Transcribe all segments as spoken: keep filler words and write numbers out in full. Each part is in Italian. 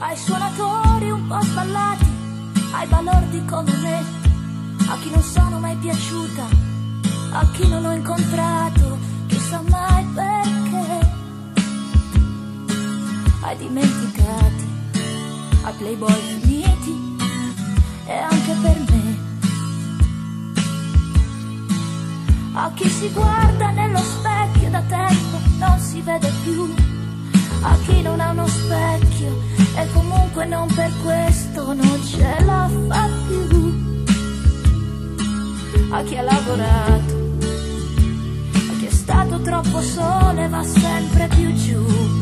ai suonatori un po' sballati, ai balordi come me, a chi non sono mai piaciuta, a chi non ho incontrato, chissà mai perché, ai dimenticati, ai playboy finiti e anche per me, a chi si guarda nello specchio da tempo non si vede più, a chi non ha uno specchio e comunque non per questo non ce la fa più, a chi ha lavorato, a chi è stato troppo solo e va sempre più giù.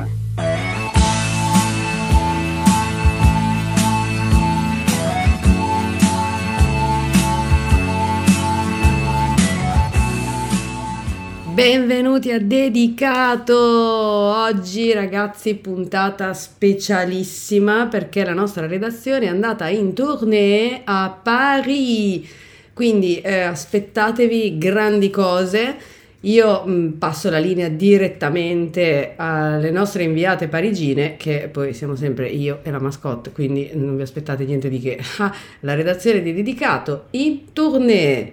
Benvenuti a Dedicato. Oggi ragazzi puntata specialissima perché la nostra redazione è andata in tournée a Paris, quindi eh, aspettatevi grandi cose. Io mh, passo la linea direttamente alle nostre inviate parigine, che poi siamo sempre io e la mascotte, quindi non vi aspettate niente di che. Ah, la redazione di Dedicato in tournée.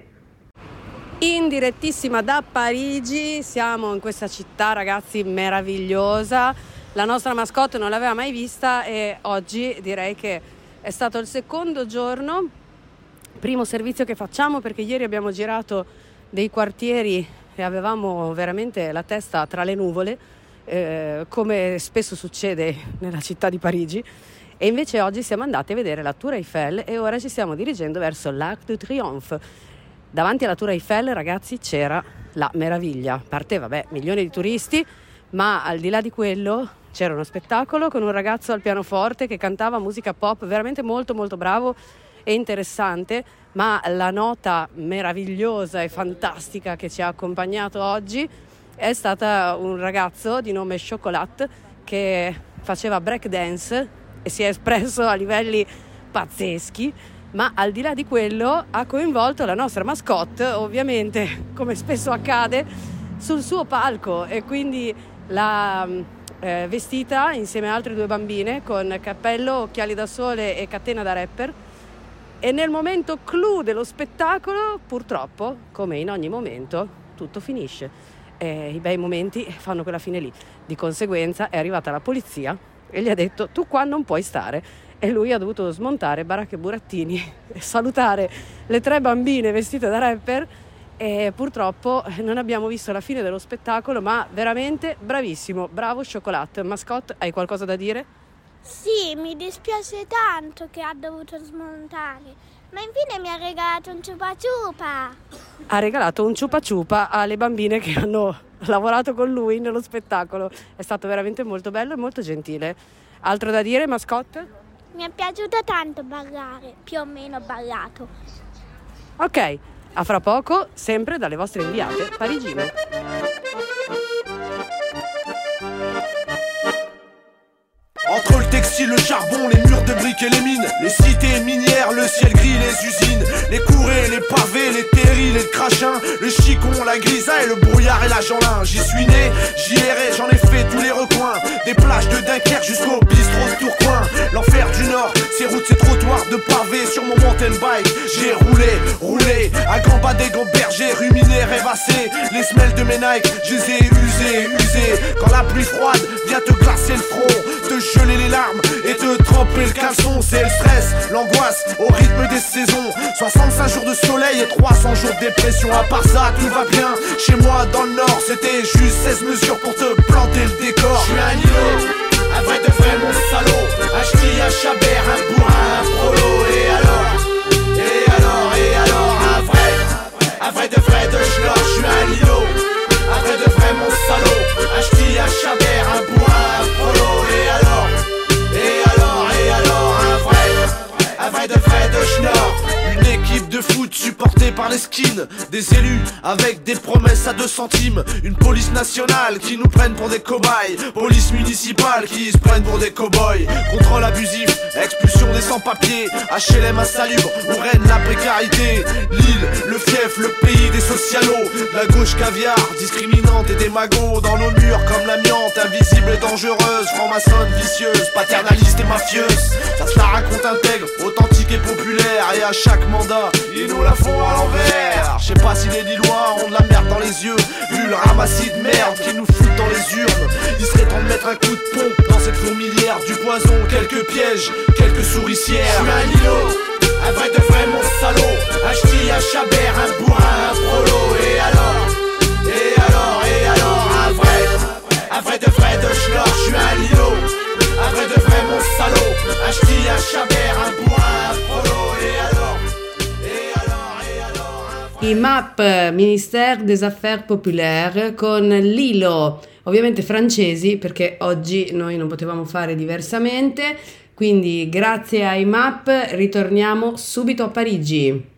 In direttissima da Parigi, siamo in questa città ragazzi meravigliosa, la nostra mascotte non l'aveva mai vista e oggi direi che è stato il secondo giorno, primo servizio che facciamo perché ieri abbiamo girato dei quartieri e avevamo veramente la testa tra le nuvole, eh, come spesso succede nella città di Parigi, e invece oggi siamo andati a vedere la Tour Eiffel e ora ci stiamo dirigendo verso l'Arc de Triomphe. Davanti alla Tour Eiffel, ragazzi, c'era la meraviglia. A parte, vabbè, milioni di turisti, ma al di là di quello c'era uno spettacolo con un ragazzo al pianoforte che cantava musica pop, veramente molto molto bravo e interessante, ma la nota meravigliosa e fantastica che ci ha accompagnato oggi è stata un ragazzo di nome Chocolat che faceva break dance e si è espresso a livelli pazzeschi. Ma al di là di quello ha coinvolto la nostra mascotte, ovviamente come spesso accade, sul suo palco e quindi l'ha eh, vestita insieme a altre due bambine con cappello, occhiali da sole e catena da rapper, e nel momento clou dello spettacolo purtroppo, come in ogni momento, tutto finisce e i bei momenti fanno quella fine lì. Di conseguenza è arrivata la polizia e gli ha detto: tu qua non puoi stare. E lui ha dovuto smontare baracche e burattini e salutare le tre bambine vestite da rapper e purtroppo non abbiamo visto la fine dello spettacolo, ma veramente bravissimo, bravo Chocolat. Mascotte, hai qualcosa da dire? Sì, mi dispiace tanto che ha dovuto smontare, ma infine mi ha regalato un ciupa ciupa. Ha regalato un ciupa ciupa alle bambine che hanno lavorato con lui nello spettacolo, è stato veramente molto bello e molto gentile. Altro da dire, mascotte? Mi è piaciuto tanto ballare, più o meno ballato. Ok, a fra poco, sempre dalle vostre inviate parigine. Entre le textile, le charbon, les murs de briques et les mines, les cités minières, le ciel gris, les usines, les courées, les pavés, les terrils et le crachin, le chicon, la grisaille, le brouillard et la Jeanlin. J'y suis né, j'y errais, j'en ai fait tous les recoins, des plages de Dunkerque jusqu'au bistrot de Tourcoing. L'enfer du Nord, ces routes, ces trottoirs de pavés, sur mon mountain bike j'ai roulé, roulé, à grands bas des grands bergers, ruminé, rêvassé, les semelles de mes Nike, je les ai usées, usées. Quand la pluie froide vient te glacer le front, te geler les larmes et te tremper le caleçon. C'est le stress, l'angoisse au rythme des saisons, soixante-cinq jours de soleil et trois cents jours de dépression. À part ça, tout va bien, chez moi dans le nord, c'était juste seize mesures pour te planter le décor. Je suis un îlot, un vrai de vrai mon salaud, un ch'ti, un chabert, un bourrin, un prolo. Et alors, et alors, et alors, un vrai, un vrai de vrai de schnorr. Je suis un îlot, un vrai de vrai mon salaud, un ch'ti, un chabert, un bourrin, un prolo. Et alors, et alors, et alors, un vrai, un vrai de vrai de schnorr. Une équipe de foot supportée par les taquine des élus avec des promesses à deux centimes. Une police nationale qui nous prenne pour des cobayes. Police municipale qui se prennent pour des cow-boys. Contrôle abusif, expulsion des sans-papiers. H L M insalubre où règne la précarité. L'île, le fief, le pays des socialos. La gauche caviar, discriminante et des magots. Dans nos murs comme l'amiante, invisible et dangereuse. Franc-maçonne, vicieuse, paternaliste et mafieuse. Ça se la raconte intègre, authentique et populaire. Et à chaque mandat, ils nous la font à l'envers. Je sais pas si les Lillois ont de la merde dans les yeux. Vu le ramassis de merde qui nous fout dans les urnes. Il serait temps de mettre un coup de pompe dans cette fourmilière. Du poison, quelques pièges, quelques souricières. Je suis un Lilo, un vrai de vrai mon salaud. Un ch'ti, un chabert, un bourrin, un prolo. Et alors, et alors, et alors, un vrai, un vrai de vrai de schnorr. Je suis un Lilo, un vrai de vrai mon salaud. Un ch'ti, un chabert, un bourrin, un prolo. Et alors, et alors, et alors, un vrai... I M A P, Ministère des Affaires Populaires, con Lilo, ovviamente francesi, perché oggi noi non potevamo fare diversamente, quindi grazie ai M A P ritorniamo subito a Parigi.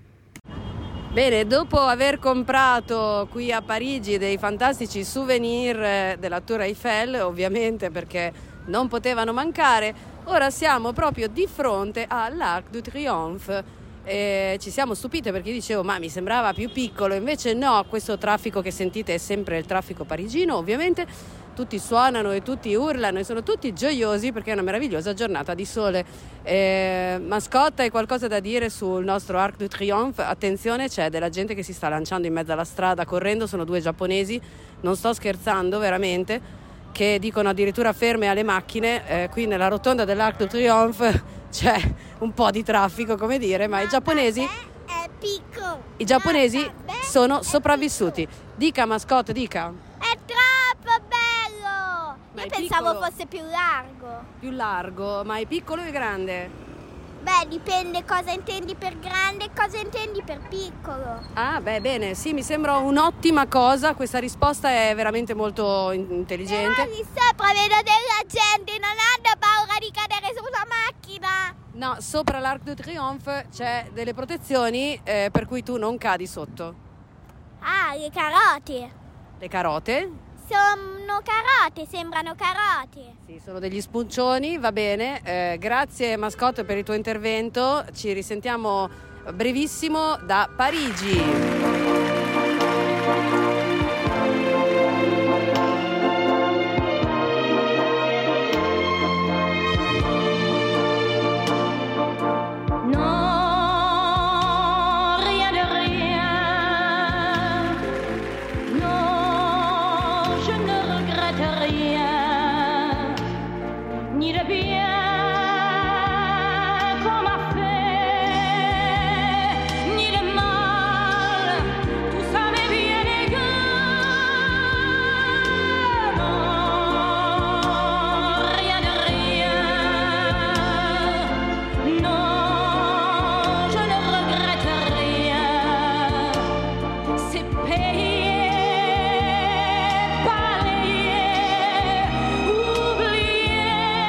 Bene, dopo aver comprato qui a Parigi dei fantastici souvenir della Tour Eiffel, ovviamente perché non potevano mancare, ora siamo proprio di fronte all'Arc de Triomphe. E ci siamo stupite perché dicevo ma mi sembrava più piccolo, invece no, questo traffico che sentite è sempre il traffico parigino, ovviamente tutti suonano e tutti urlano e sono tutti gioiosi perché è una meravigliosa giornata di sole. eh, Mascotte, hai qualcosa da dire sul nostro Arc de Triomphe? Attenzione, c'è della gente che si sta lanciando in mezzo alla strada correndo, sono due giapponesi, non sto scherzando veramente, che dicono addirittura ferme alle macchine. eh, qui nella rotonda dell'Arc de Triomphe c'è un po' di traffico, come dire, ma i giapponesi È piccolo. i giapponesi sono sopravvissuti. Dica Mascotte, dica. È troppo bello. Ma Io è pensavo piccolo. fosse più largo. Più largo, ma è piccolo o grande? Beh, dipende cosa intendi per grande e cosa intendi per piccolo. Ah, beh, bene, sì, mi sembra un'ottima cosa, questa risposta è veramente molto in- intelligente. Però lì sopra vedo della gente, non hanno paura di cadere sulla macchina. No, sopra l'Arc de Triomphe c'è delle protezioni eh, per cui tu non cadi sotto. Ah, le carote. Le carote? Sono carote, sembrano carote. Sì, sono degli spuncioni, va bene. Eh, grazie Mascotte per il tuo intervento. Ci risentiamo brevissimo da Parigi. Ni de bien qu'on m'a fait, ni de mal, tout ça m'est bien égal. Non, rien de rien, non, je ne regrette rien. C'est payé, balayé, oublié.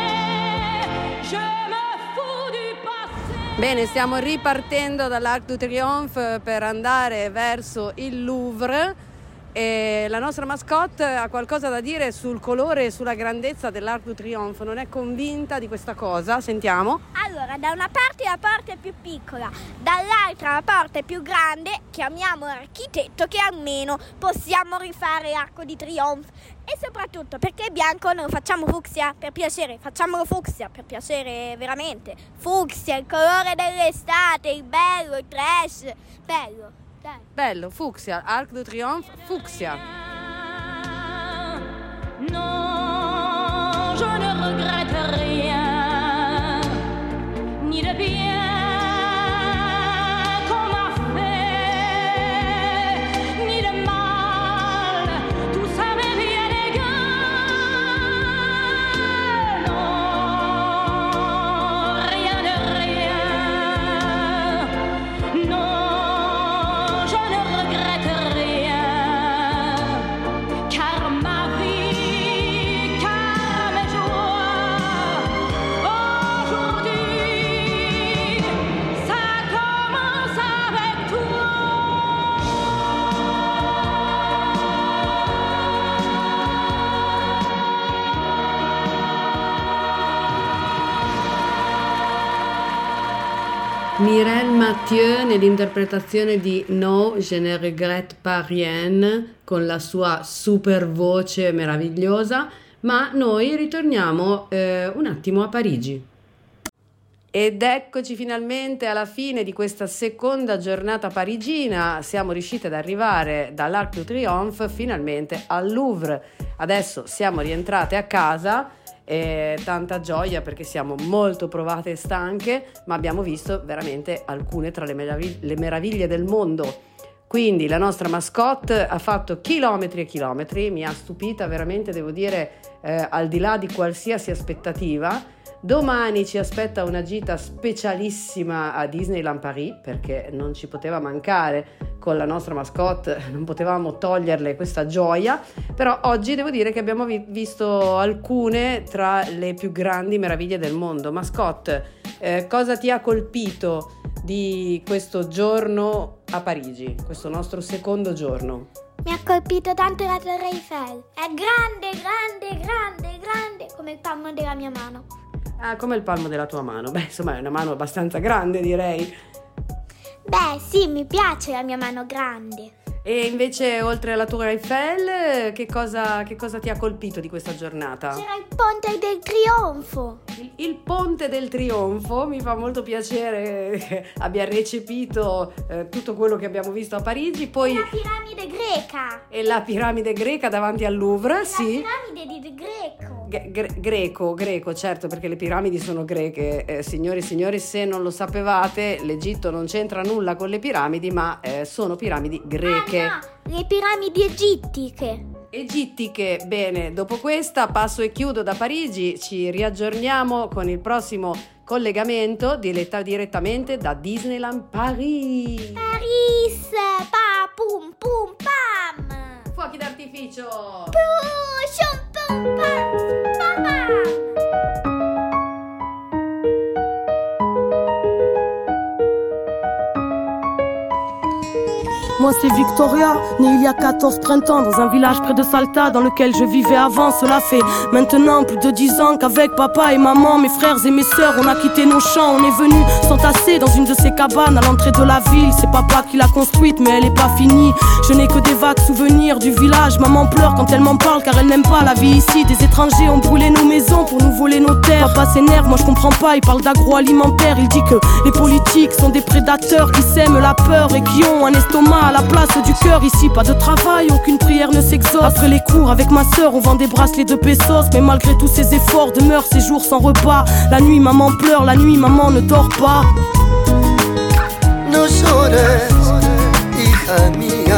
Bene, stiamo ripartendo dall'Arc de Triomphe per andare verso il Louvre e la nostra mascotte ha qualcosa da dire sul colore e sulla grandezza dell'Arc de Triomphe, non è convinta di questa cosa, sentiamo. Allora, da una parte la porta è più piccola, dall'altra la porta è più grande, chiamiamo l'architetto che almeno possiamo rifare l'Arco di Triomphe. E soprattutto perché è bianco non lo facciamo fucsia, per piacere, facciamolo fucsia, per piacere veramente. Fucsia, il colore dell'estate, il bello, il trash, bello, dai. Bello, fucsia, Arc de Triomphe, fucsia. Non, je ne regrette rien, ni de bien qu'on m'a fait, ni de mal, tout ça m'est bien égal. Non, rien de rien, non, je ne regrette rien, car ma vie, car mes joies Mireille Mathieu nell'interpretazione di No, je ne regrette pas rien, con la sua super voce meravigliosa, ma noi ritorniamo eh, un attimo a Parigi. Ed eccoci finalmente alla fine di questa seconda giornata parigina, siamo riusciti ad arrivare dall'Arc de Triomphe finalmente al Louvre. Adesso siamo rientrate a casa. E tanta gioia perché siamo molto provate e stanche, ma abbiamo visto veramente alcune tra le meraviglie, le meraviglie del mondo. Quindi la nostra mascotte ha fatto chilometri e chilometri, mi ha stupita veramente, devo dire, eh, al di là di qualsiasi aspettativa. Domani ci aspetta una gita specialissima a Disneyland Paris, perché non ci poteva mancare, con la nostra mascotte non potevamo toglierle questa gioia, però oggi devo dire che abbiamo vi- visto alcune tra le più grandi meraviglie del mondo. Mascotte, eh, cosa ti ha colpito di questo giorno a Parigi, questo nostro secondo giorno? Mi ha colpito tanto la Torre Eiffel, è grande, grande, grande, grande come il palmo della mia mano. Ah, come il palmo della tua mano. Beh, insomma, è una mano abbastanza grande, direi. Beh, sì, mi piace la mia mano grande. E invece, oltre alla Tour Eiffel, che cosa, che cosa ti ha colpito di questa giornata? C'era il Ponte del Trionfo. Il, il Ponte del Trionfo, mi fa molto piacere che abbia recepito eh, tutto quello che abbiamo visto a Parigi. Poi La piramide greca. E la piramide greca davanti al Louvre, La sì. piramide di Greco. G- gre- greco, greco, certo, perché le piramidi sono greche. Eh, signori e signori, se non lo sapevate, l'Egitto non c'entra nulla con le piramidi, ma eh, sono piramidi greche. Ah, no, le piramidi egittiche. Egittiche. Bene, dopo questa passo e chiudo da Parigi, ci riaggiorniamo con il prossimo collegamento diretta, direttamente da Disneyland Paris. Paris, pa pum pum pam. Fuochi d'artificio. Pushum pum pam pam pam. Moi c'est Victoria, née il y a quatorze printemps dans un village près de Salta dans lequel je vivais avant. Cela fait maintenant plus de dix ans qu'avec papa et maman, mes frères et mes sœurs, on a quitté nos champs. On est venus s'entasser dans une de ces cabanes à l'entrée de la ville. C'est papa qui l'a construite mais elle est pas finie. Je n'ai que des vagues souvenirs du village. Maman pleure quand elle m'en parle car elle n'aime pas la vie ici. Des étrangers ont brûlé nos maisons pour nous voler nos terres. Papa s'énerve, moi je comprends pas, il parle d'agroalimentaire. Il dit que les politiques sont des prédateurs qui sèment la peur et qui ont un estomac à la place du cœur. Ici pas de travail, aucune prière ne s'exauce. Après les cours avec ma sœur, on vend des bracelets de pesos. Mais malgré tous ces efforts, demeurent ces jours sans repas. La nuit maman pleure, la nuit maman ne dort pas. No llores, hija mía.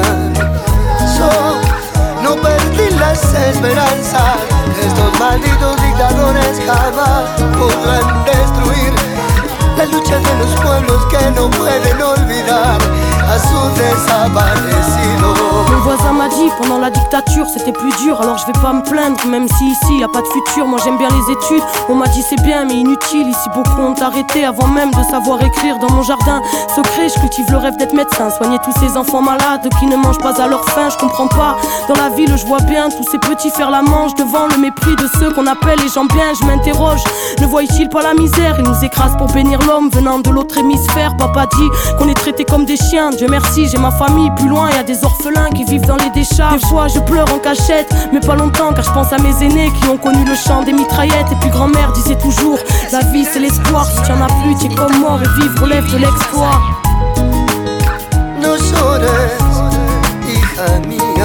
So, no perdí las esperanzas. Estos malditos dictadores jamás podrán destruir la lucha de los pueblos que no pueden olvidar a su desaparecido. Mon voisin m'a dit pendant la dictature c'était plus dur. Alors je vais pas me plaindre même si ici y a pas de futur. Moi j'aime bien les études, on m'a dit c'est bien mais inutile. Ici beaucoup ont arrêté avant même de savoir écrire. Dans mon jardin secret je cultive le rêve d'être médecin. Soigner tous ces enfants malades qui ne mangent pas à leur faim. Je comprends pas, dans la ville je vois bien tous ces petits faire la manche devant le mépris de ceux qu'on appelle les gens bien. Je m'interroge, ne voient-ils pas la misère? Ils nous écrasent pour bénir l'homme venant de l'autre hémisphère. Papa dit qu'on est traités comme des chiens. Dieu merci j'ai ma famille, plus loin y a des orphelins qui vivent dans les décharges. Des fois je pleure en cachette, mais pas longtemps car je pense à mes aînés qui ont connu le chant des mitraillettes. Et puis grand-mère disait toujours, la vie c'est l'espoir. Si tu en as plus, tu es comme mort et vivre relève de l'exploit. No llores, hija mía.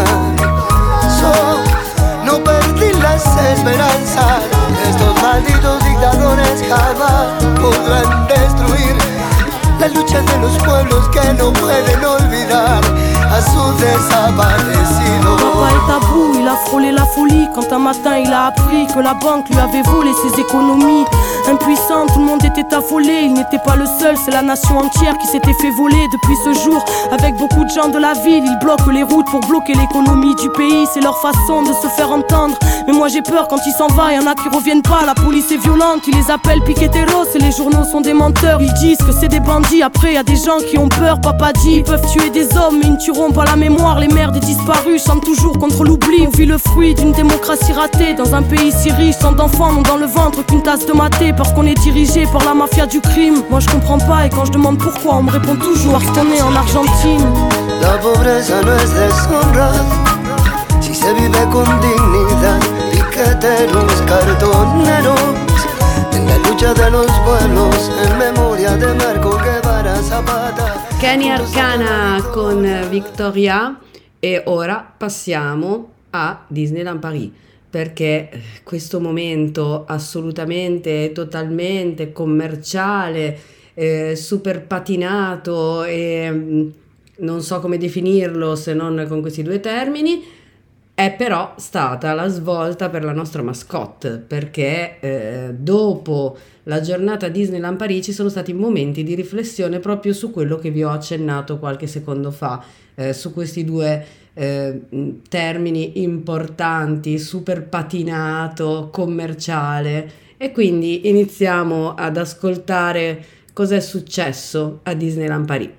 So, no perdí las esperanzas. Estos malditos dictadores jamás podrán destruir la lucha de los pueblos que no pueden olvidar a su desaparecido. Papa est à bout, il a frôlé la folie quand un matin il a appris que la banque lui avait volé ses économies. Impuissant, tout le monde était affolé, il n'était pas le seul, c'est la nation entière qui s'était fait voler. Depuis ce jour, avec beaucoup de gens de la ville, ils bloquent les routes pour bloquer l'économie du pays. C'est leur façon de se faire entendre, mais moi j'ai peur quand il s'en va, y'en a qui reviennent pas. La police est violente, ils les appellent piqueteros et les journaux sont des menteurs. Ils disent que c'est des bandits, après y a des gens qui ont peur. Papa dit, ils peuvent tuer des hommes mais ils ne tueront non pas la mémoire, les mères des disparus chantent toujours contre l'oubli. On vit le fruit d'une démocratie ratée dans un pays si riche, tant d'enfants n'ont dans le ventre qu'une tasse de maté, parce qu'on est dirigé par la mafia du crime. Moi je comprends pas et quand je demande pourquoi, on me répond toujours parce qu'on est en Argentine. La pobreza no es deshonra si se vive con dignidad. Piqueteros, cartoneros, en la lucha de los pueblos, en memoria de Marco Guevara Zapata. Kenny Arcana con Victoria. E ora passiamo a Disneyland Paris, perché questo momento assolutamente, totalmente commerciale, eh, super patinato e non so come definirlo se non con questi due termini, è però stata la svolta per la nostra mascotte, perché eh, dopo la giornata Disneyland Paris ci sono stati momenti di riflessione proprio su quello che vi ho accennato qualche secondo fa, eh, su questi due eh, termini importanti, super patinato, commerciale, e quindi iniziamo ad ascoltare cos'è successo a Disneyland Paris.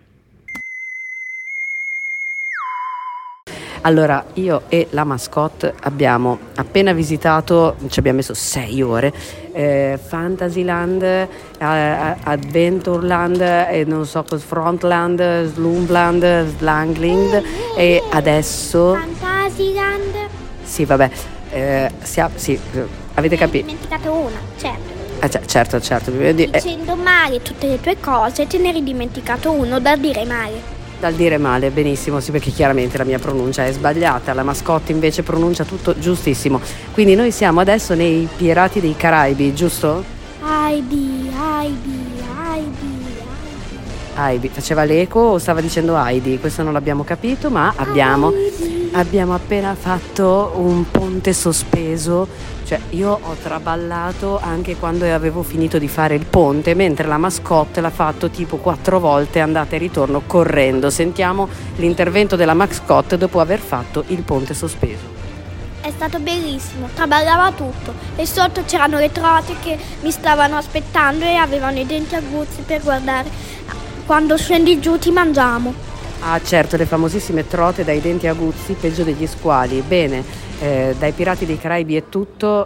Allora, io e la mascotte abbiamo appena visitato, ci abbiamo messo sei ore, eh, Fantasyland, eh, Adventureland, e non so cosa, Frontland, Sloomland, Slangland, e adesso... Fantasyland. Sì, vabbè, eh, sia, sì, avete capito? Ne ho dimenticato una, certo. Ah, c- certo, certo. Dicendo male tutte le tue cose, te ne eri dimenticato uno da dire male. Dal dire male, benissimo, sì, perché chiaramente la mia pronuncia è sbagliata, la mascotte invece pronuncia tutto giustissimo. Quindi noi siamo adesso nei Pirati dei Caraibi, giusto? Heidi, Heidi, Heidi, Heidi. Faceva l'eco o stava dicendo Heidi? Questo non l'abbiamo capito, ma abbiamo, abbiamo appena fatto un ponte sospeso. Cioè io ho traballato anche quando avevo finito di fare il ponte, mentre la mascotte l'ha fatto tipo quattro volte andata e ritorno correndo. Sentiamo l'intervento della mascotte dopo aver fatto il ponte sospeso. È stato bellissimo, traballava tutto e sotto c'erano le trote che mi stavano aspettando e avevano i denti aguzzi per guardare quando scendi giù ti mangiamo. Ah certo, le famosissime trote dai denti aguzzi, peggio degli squali. Bene, eh, dai Pirati dei Caraibi è tutto.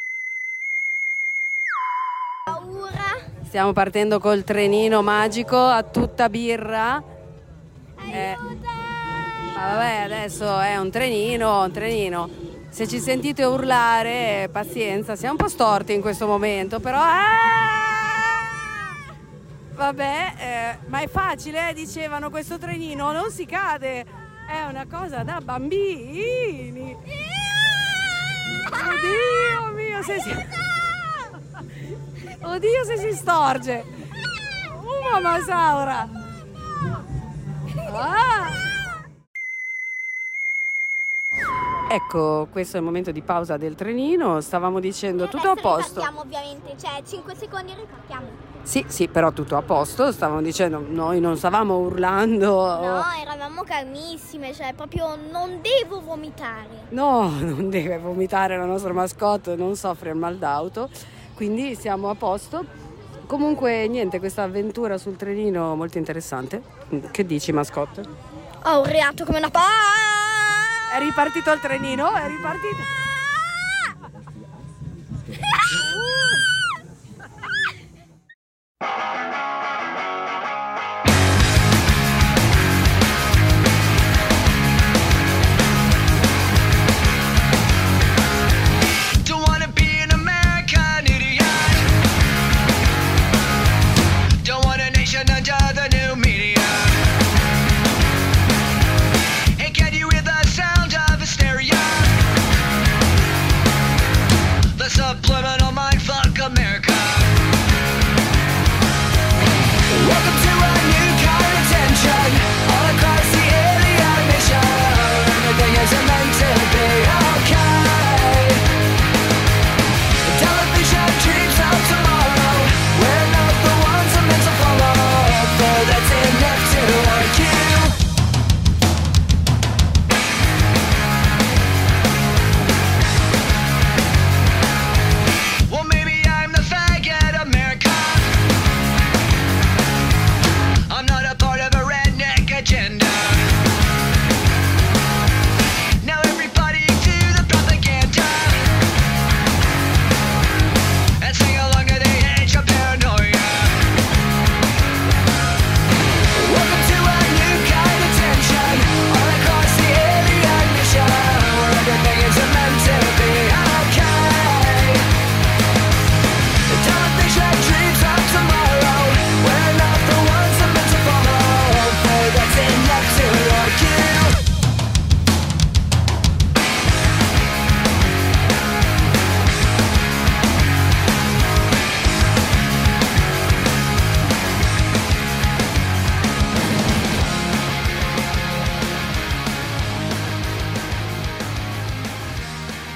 Paura. Stiamo partendo col trenino magico a tutta birra. Eh, ma vabbè, adesso è un trenino, un trenino. Se ci sentite urlare, pazienza, siamo un po' storti in questo momento, però... Ah! Vabbè, eh, ma è facile, eh, dicevano, questo trenino non si cade, è una cosa da bambini. Oddio mio, se si... Oddio se si storge. Oh mamma Saura. Ah. Ecco, questo è il momento di pausa del trenino, stavamo dicendo tutto a posto. Ripartiamo ovviamente, cioè cinque secondi e ripartiamo. Sì, sì, però tutto a posto, stavamo dicendo, noi non stavamo urlando. No, eravamo calmissime, cioè proprio non devo vomitare. No, non deve vomitare la nostra mascotte, non soffre il mal d'auto, quindi siamo a posto. Comunque niente, questa avventura sul trenino molto interessante. Che dici, mascotte? Ho urlato come una pa. È ripartito il trenino, è ripartito. Hey, can you hear the sound of hysteria?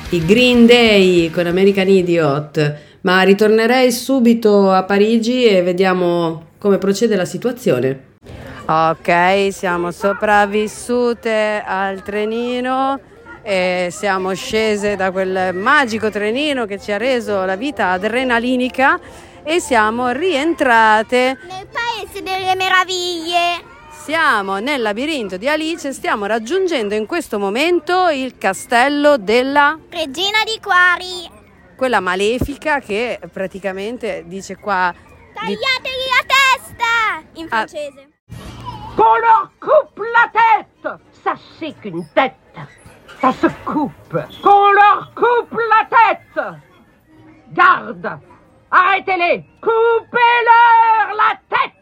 i Green Day con American Idiot, ma ritornerei subito a Parigi e vediamo come procede la situazione. Ok, siamo sopravvissute al trenino e siamo scese da quel magico trenino che ci ha reso la vita adrenalinica e siamo rientrate nel paese delle meraviglie. Siamo nel labirinto di Alice e stiamo raggiungendo in questo momento il castello della Regina di Quarry, quella malefica che praticamente dice qua tagliategli di... la testa in ah. francese. Qu'on leur coupe la tête. Ça c'est qu'une tête. Ça se coupe. Qu'on leur coupe la tête. Garde. Arrêtez-les. Coupez-leur la tête.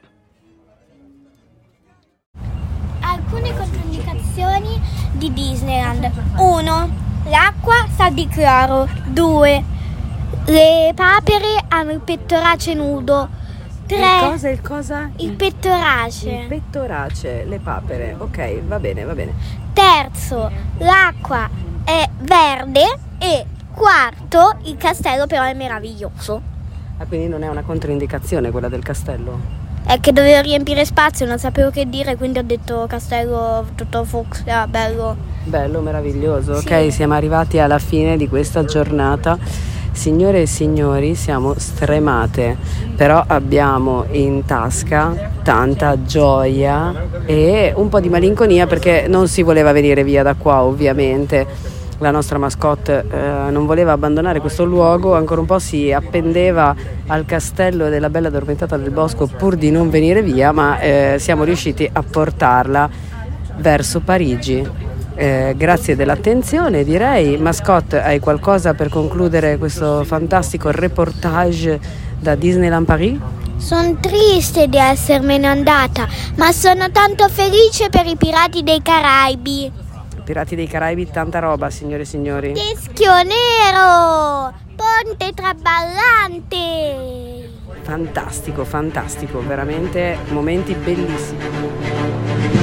Alcune controindicazioni di Disneyland. uno. L'acqua sa di cloro. due. Le papere hanno il pettorace nudo. tre. Il cosa? Il cosa? Il pettorace. Il pettorace, le papere. Ok, va bene, va bene. Terzo, l'acqua è verde. E quarto, il castello però è meraviglioso. Ah, quindi non è una controindicazione quella del castello? È che dovevo riempire spazio, non sapevo che dire, quindi ho detto castello tutto fucsia, bello. Bello, meraviglioso. Sì. Ok, siamo arrivati alla fine di questa giornata. Signore e signori, siamo stremate, però abbiamo in tasca tanta gioia e un po' di malinconia perché non si voleva venire via da qua, ovviamente. La nostra mascotte eh, non voleva abbandonare questo luogo, ancora un po' si appendeva al castello della Bella Addormentata del Bosco pur di non venire via, ma eh, siamo riusciti a portarla verso Parigi. Eh, grazie dell'attenzione, direi. Mascotte, hai qualcosa per concludere questo fantastico reportage da Disneyland Paris? Sono triste di essermene andata, ma sono tanto felice per i Pirati dei Caraibi. Pirati dei Caraibi, tanta roba, signore e signori. Teschio nero, ponte traballante. Fantastico, fantastico, veramente momenti bellissimi.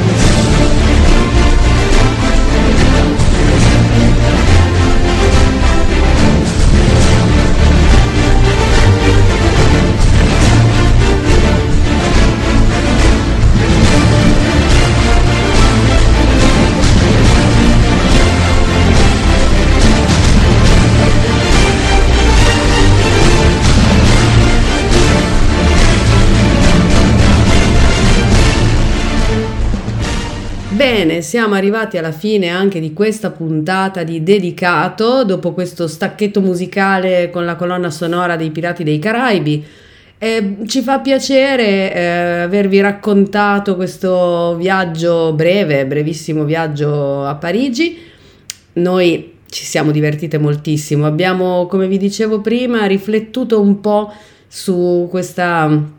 Bene, siamo arrivati alla fine anche di questa puntata di Dedicato, dopo questo stacchetto musicale con la colonna sonora dei Pirati dei Caraibi. Eh, ci fa piacere eh, avervi raccontato questo viaggio breve, brevissimo viaggio a Parigi. Noi ci siamo divertite moltissimo, abbiamo, come vi dicevo prima, riflettuto un po' su questa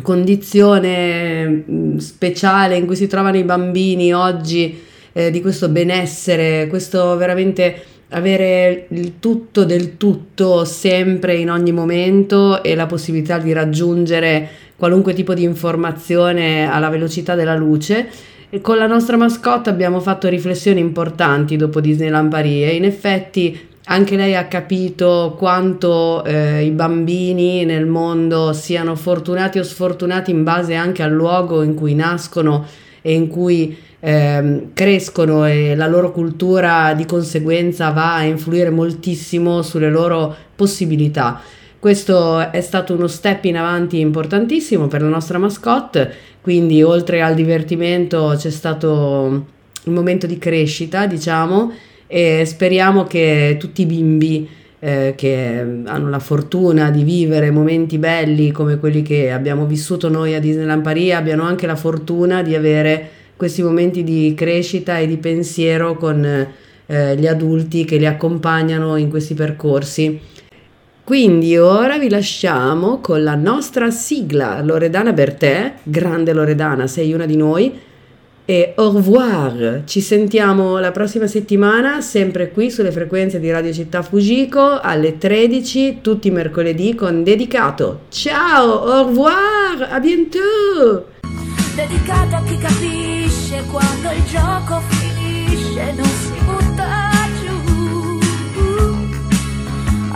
condizione speciale in cui si trovano i bambini oggi, eh, di questo benessere, questo veramente avere il tutto del tutto sempre in ogni momento e la possibilità di raggiungere qualunque tipo di informazione alla velocità della luce. E con la nostra mascotte abbiamo fatto riflessioni importanti dopo Disneyland Paris e in effetti anche lei ha capito quanto eh, i bambini nel mondo siano fortunati o sfortunati in base anche al luogo in cui nascono e in cui eh, crescono, e la loro cultura di conseguenza va a influire moltissimo sulle loro possibilità. Questo è stato uno step in avanti importantissimo per la nostra mascotte, quindi oltre al divertimento c'è stato un momento di crescita, diciamo, e speriamo che tutti i bimbi eh, che hanno la fortuna di vivere momenti belli come quelli che abbiamo vissuto noi a Disneyland Paris abbiano anche la fortuna di avere questi momenti di crescita e di pensiero con eh, gli adulti che li accompagnano in questi percorsi. Quindi ora vi lasciamo con la nostra sigla, Loredana Bertè, grande Loredana, sei una di noi. E au revoir, ci sentiamo la prossima settimana sempre qui sulle frequenze di Radio Città Fujiko alle tredici tutti i mercoledì con Dedicato. Ciao, au revoir, a bientôt. Dedicato a chi capisce quando il gioco finisce non si butta giù.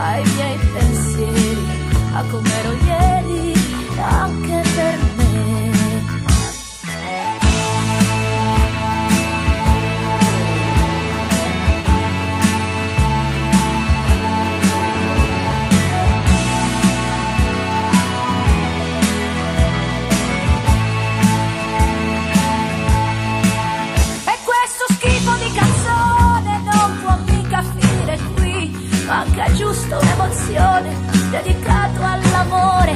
ai miei pensieri, a come ero ieri, anche per me. Manca giusto un'emozione dedicato all'amore